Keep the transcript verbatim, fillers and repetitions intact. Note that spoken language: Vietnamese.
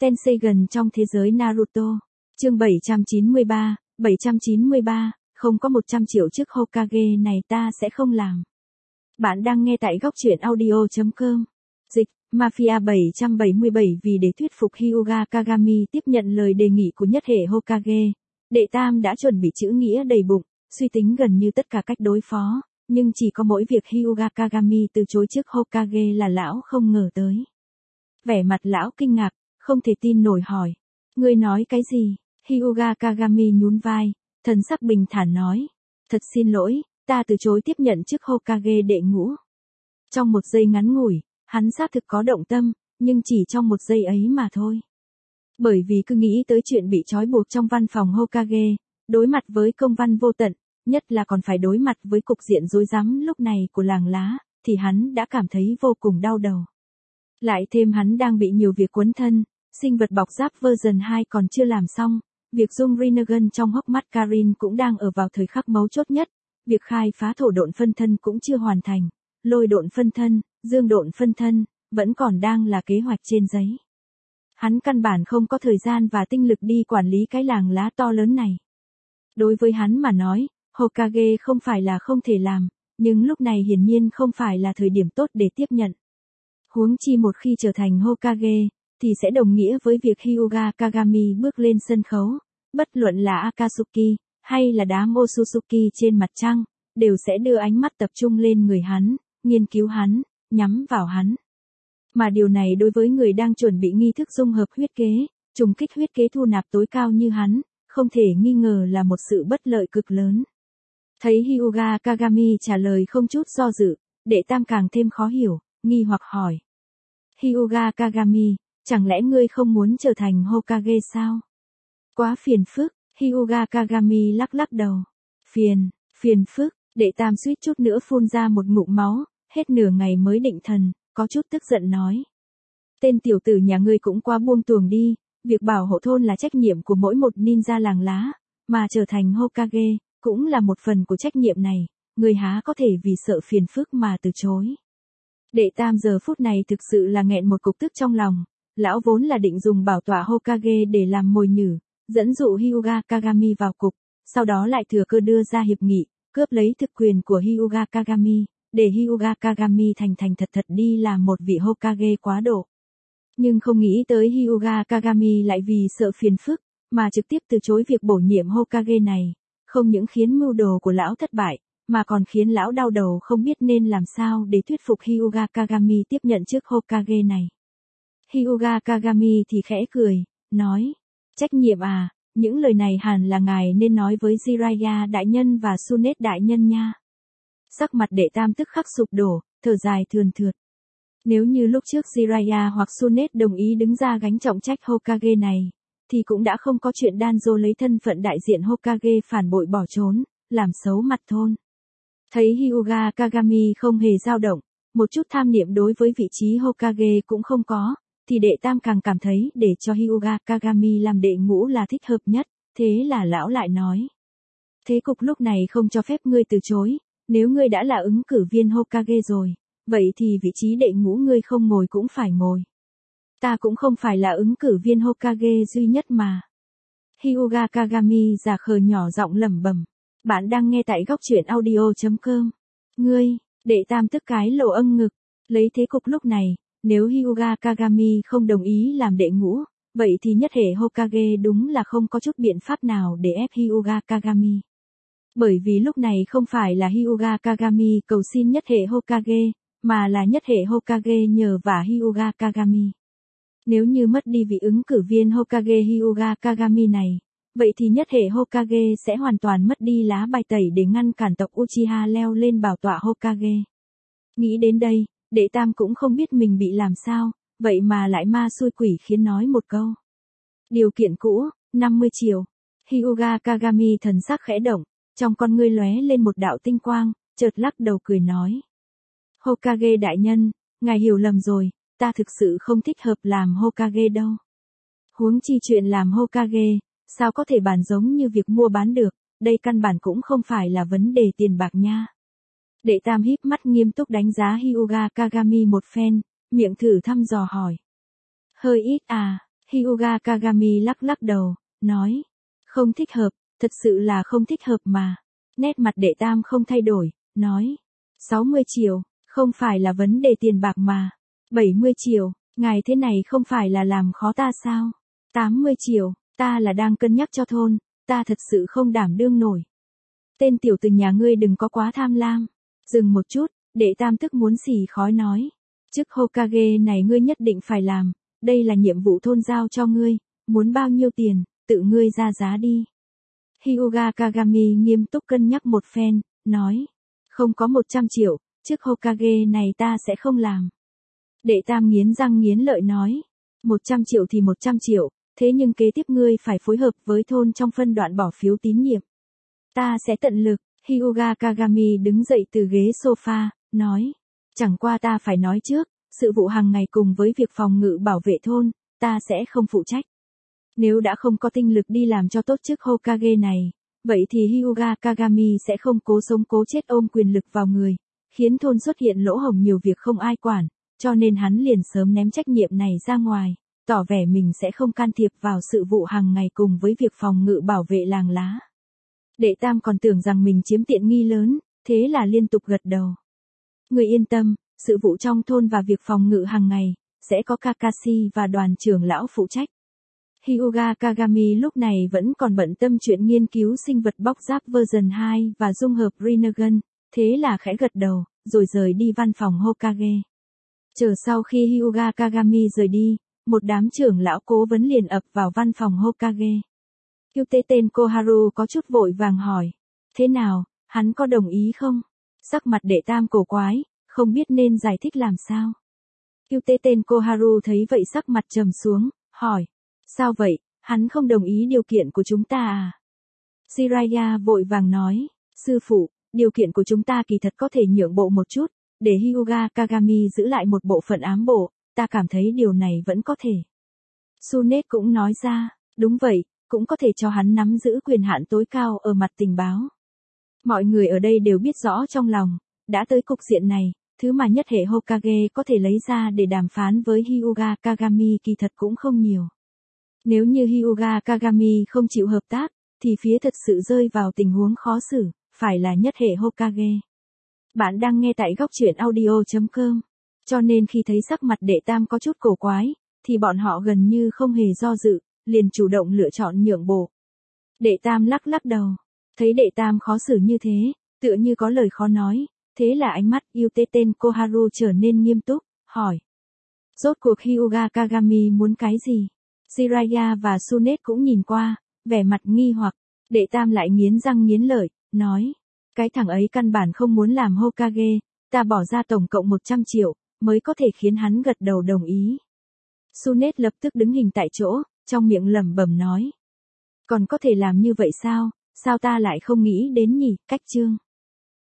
Tenseigan trong thế giới Naruto. Chương bảy trăm chín mươi ba, bảy trăm chín mươi ba, không có một trăm triệu chức Hokage này ta sẽ không làm. Bạn đang nghe tại góc truyện audio chấm com. Dịch, Mafia bảy trăm bảy mươi bảy vì để thuyết phục Hyuga Kagami tiếp nhận lời đề nghị của nhất hệ Hokage. Đệ Tam đã chuẩn bị chữ nghĩa đầy bụng, suy tính gần như tất cả cách đối phó, nhưng chỉ có mỗi việc Hyuga Kagami từ chối chức Hokage là lão không ngờ tới. Vẻ mặt lão kinh ngạc, không thể tin nổi hỏi. Ngươi nói cái gì? Hyuga Kagami nhún vai, thần sắc bình thản nói. Thật xin lỗi, ta từ chối tiếp nhận chức Hokage đệ ngũ. Trong một giây ngắn ngủi, hắn xác thực có động tâm, nhưng chỉ trong một giây ấy mà thôi. Bởi vì cứ nghĩ tới chuyện bị trói buộc trong văn phòng Hokage, đối mặt với công văn vô tận, nhất là còn phải đối mặt với cục diện rối rắm lúc này của làng lá, thì hắn đã cảm thấy vô cùng đau đầu. Lại thêm hắn đang bị nhiều việc quấn thân, sinh vật bọc giáp version hai còn chưa làm xong, việc dung Rinnegan trong hốc mắt Karin cũng đang ở vào thời khắc mấu chốt nhất, việc khai phá thổ độn phân thân cũng chưa hoàn thành, lôi độn phân thân, dương độn phân thân, vẫn còn đang là kế hoạch trên giấy. Hắn căn bản không có thời gian và tinh lực đi quản lý cái làng lá to lớn này. Đối với hắn mà nói, Hokage không phải là không thể làm, nhưng lúc này hiển nhiên không phải là thời điểm tốt để tiếp nhận. Huống chi một khi trở thành Hokage, thì sẽ đồng nghĩa với việc Hyuga Kagami bước lên sân khấu, bất luận là Akatsuki, hay là đám Otsutsuki trên mặt trăng, đều sẽ đưa ánh mắt tập trung lên người hắn, nghiên cứu hắn, nhắm vào hắn. Mà điều này đối với người đang chuẩn bị nghi thức dung hợp huyết kế, trùng kích huyết kế thu nạp tối cao như hắn, không thể nghi ngờ là một sự bất lợi cực lớn. Thấy Hyuga Kagami trả lời không chút do dự, Đệ Tam càng thêm khó hiểu, nghi hoặc hỏi. Hyuga Kagami, chẳng lẽ ngươi không muốn trở thành Hokage sao? Quá phiền phức, Hyuga Kagami lắc lắc đầu. Phiền, phiền phức, Đệ Tam suýt chút nữa phun ra một ngụm máu, hết nửa ngày mới định thần, có chút tức giận nói. Tên tiểu tử nhà ngươi cũng quá buông tuồng đi, việc bảo hộ thôn là trách nhiệm của mỗi một ninja làng lá, mà trở thành Hokage, cũng là một phần của trách nhiệm này, ngươi há có thể vì sợ phiền phức mà từ chối. Đệ Tam giờ phút này thực sự là nghẹn một cục tức trong lòng, lão vốn là định dùng bảo tọa Hokage để làm mồi nhử, dẫn dụ Hyuga Kagami vào cục, sau đó lại thừa cơ đưa ra hiệp nghị, cướp lấy thực quyền của Hyuga Kagami, để Hyuga Kagami thành thành thật thật đi làm một vị Hokage quá độ. Nhưng không nghĩ tới Hyuga Kagami lại vì sợ phiền phức, mà trực tiếp từ chối việc bổ nhiệm Hokage này, không những khiến mưu đồ của lão thất bại, mà còn khiến lão đau đầu không biết nên làm sao để thuyết phục Hyuga Kagami tiếp nhận chức Hokage này. Hyuga Kagami thì khẽ cười, nói, trách nhiệm à, những lời này hẳn là ngài nên nói với Jiraiya đại nhân và Tsunade đại nhân nha. Sắc mặt Đệ Tam tức khắc sụp đổ, thở dài thườn thượt. Nếu như lúc trước Jiraiya hoặc Tsunade đồng ý đứng ra gánh trọng trách Hokage này, thì cũng đã không có chuyện Danzo lấy thân phận đại diện Hokage phản bội bỏ trốn, làm xấu mặt thôn. Thấy Hyuga Kagami không hề dao động, một chút tham niệm đối với vị trí Hokage cũng không có, thì Đệ Tam càng cảm thấy để cho Hyuga Kagami làm đệ ngũ là thích hợp nhất, thế là lão lại nói. Thế cục lúc này không cho phép ngươi từ chối, nếu ngươi đã là ứng cử viên Hokage rồi, vậy thì vị trí đệ ngũ ngươi không ngồi cũng phải ngồi. Ta cũng không phải là ứng cử viên Hokage duy nhất mà. Hyuga Kagami giả khờ nhỏ giọng lẩm bẩm. Bạn đang nghe tại góc truyện audio chấm com. Ngươi, Đệ Tam tức cái lồ âng ngực, lấy thế cục lúc này, nếu Hyuga Kagami không đồng ý làm đệ ngũ, vậy thì nhất hệ Hokage đúng là không có chút biện pháp nào để ép Hyuga Kagami. Bởi vì lúc này không phải là Hyuga Kagami cầu xin nhất hệ Hokage, mà là nhất hệ Hokage nhờ vả Hyuga Kagami. Nếu như mất đi vị ứng cử viên Hokage Hyuga Kagami này, vậy thì nhất hệ Hokage sẽ hoàn toàn mất đi lá bài tẩy để ngăn cản tộc Uchiha leo lên bảo tọa Hokage. Nghĩ đến đây, Đệ Tam cũng không biết mình bị làm sao, vậy mà lại ma xui quỷ khiến nói một câu. Điều kiện cũ, năm mươi triệu. Hyuga Kagami thần sắc khẽ động, trong con ngươi lóe lên một đạo tinh quang, chợt lắc đầu cười nói. Hokage đại nhân, ngài hiểu lầm rồi, ta thực sự không thích hợp làm Hokage đâu. Huống chi chuyện làm Hokage, sao có thể bàn giống như việc mua bán được, đây căn bản cũng không phải là vấn đề tiền bạc nha. Đệ Tam híp mắt nghiêm túc đánh giá Hyuga Kagami một phen, miệng thử thăm dò hỏi. Hơi ít à, Hyuga Kagami lắc lắc đầu, nói. Không thích hợp, thật sự là không thích hợp mà. Nét mặt đệ tam không thay đổi, nói. sáu mươi triệu, không phải là vấn đề tiền bạc mà. bảy mươi triệu, ngài thế này không phải là làm khó ta sao? tám mươi triệu, ta là đang cân nhắc cho thôn, ta thật sự không đảm đương nổi. Tên tiểu tử nhà ngươi đừng có quá tham lam. Dừng một chút, đệ tam tức muốn xì khói nói. Chức Hokage này ngươi nhất định phải làm, đây là nhiệm vụ thôn giao cho ngươi, muốn bao nhiêu tiền, tự ngươi ra giá đi. Hyuga Kagami nghiêm túc cân nhắc một phen, nói. Không có một trăm triệu, chức Hokage này ta sẽ không làm. Đệ tam nghiến răng nghiến lợi nói. một trăm triệu thì một trăm triệu, thế nhưng kế tiếp ngươi phải phối hợp với thôn trong phân đoạn bỏ phiếu tín nhiệm. Ta sẽ tận lực. Hyuga Kagami đứng dậy từ ghế sofa, nói. Chẳng qua ta phải nói trước, sự vụ hàng ngày cùng với việc phòng ngự bảo vệ thôn, ta sẽ không phụ trách. Nếu đã không có tinh lực đi làm cho tốt chức Hokage này, vậy thì Hyuga Kagami sẽ không cố sống cố chết ôm quyền lực vào người, khiến thôn xuất hiện lỗ hổng nhiều việc không ai quản, cho nên hắn liền sớm ném trách nhiệm này ra ngoài, tỏ vẻ mình sẽ không can thiệp vào sự vụ hàng ngày cùng với việc phòng ngự bảo vệ làng lá. Đệ tam còn tưởng rằng mình chiếm tiện nghi lớn, thế là liên tục gật đầu. Người yên tâm, sự vụ trong thôn và việc phòng ngự hàng ngày, sẽ có Kakashi và đoàn trưởng lão phụ trách. Hyuga Kagami lúc này vẫn còn bận tâm chuyện nghiên cứu sinh vật bóc giáp version hai và dung hợp Rinnegan, thế là khẽ gật đầu, rồi rời đi văn phòng Hokage. Chờ sau khi Hyuga Kagami rời đi, một đám trưởng lão cố vấn liền ập vào văn phòng Hokage. Kyute tên Koharu có chút vội vàng hỏi. Thế nào, hắn có đồng ý không? Sắc mặt đệ tam cổ quái, không biết nên giải thích làm sao. Kyute tên Koharu thấy vậy sắc mặt trầm xuống, hỏi. Sao vậy, hắn không đồng ý điều kiện của chúng ta à? Jiraiya vội vàng nói. Sư phụ, điều kiện của chúng ta kỳ thật có thể nhượng bộ một chút, để Hyuga Kagami giữ lại một bộ phận ám bộ, ta cảm thấy điều này vẫn có thể. Tsunade cũng nói ra, đúng vậy, cũng có thể cho hắn nắm giữ quyền hạn tối cao ở mặt tình báo. Mọi người ở đây đều biết rõ trong lòng, đã tới cục diện này, thứ mà nhất hệ Hokage có thể lấy ra để đàm phán với Hyuga Kagami kỳ thật cũng không nhiều. Nếu như Hyuga Kagami không chịu hợp tác, thì phía thật sự rơi vào tình huống khó xử, phải là nhất hệ Hokage. Bạn đang nghe tại góc truyện audio chấm com, cho nên khi thấy sắc mặt đệ tam có chút cổ quái, thì bọn họ gần như không hề do dự, liền chủ động lựa chọn nhượng bộ. Đệ tam lắc lắc đầu, thấy đệ tam khó xử như thế, tựa như có lời khó nói, thế là ánh mắt yêu tê tên Koharu trở nên nghiêm túc, hỏi. Rốt cuộc Hyuga Kagami muốn cái gì? Jiraiya và Tsunade cũng nhìn qua, vẻ mặt nghi hoặc, đệ tam lại nghiến răng nghiến lợi, nói. Cái thằng ấy căn bản không muốn làm Hokage, ta bỏ ra tổng cộng một trăm triệu, mới có thể khiến hắn gật đầu đồng ý. Tsunade lập tức đứng hình tại chỗ, trong miệng lẩm bẩm nói. Còn có thể làm như vậy sao, sao ta lại không nghĩ đến nhỉ, cách chương.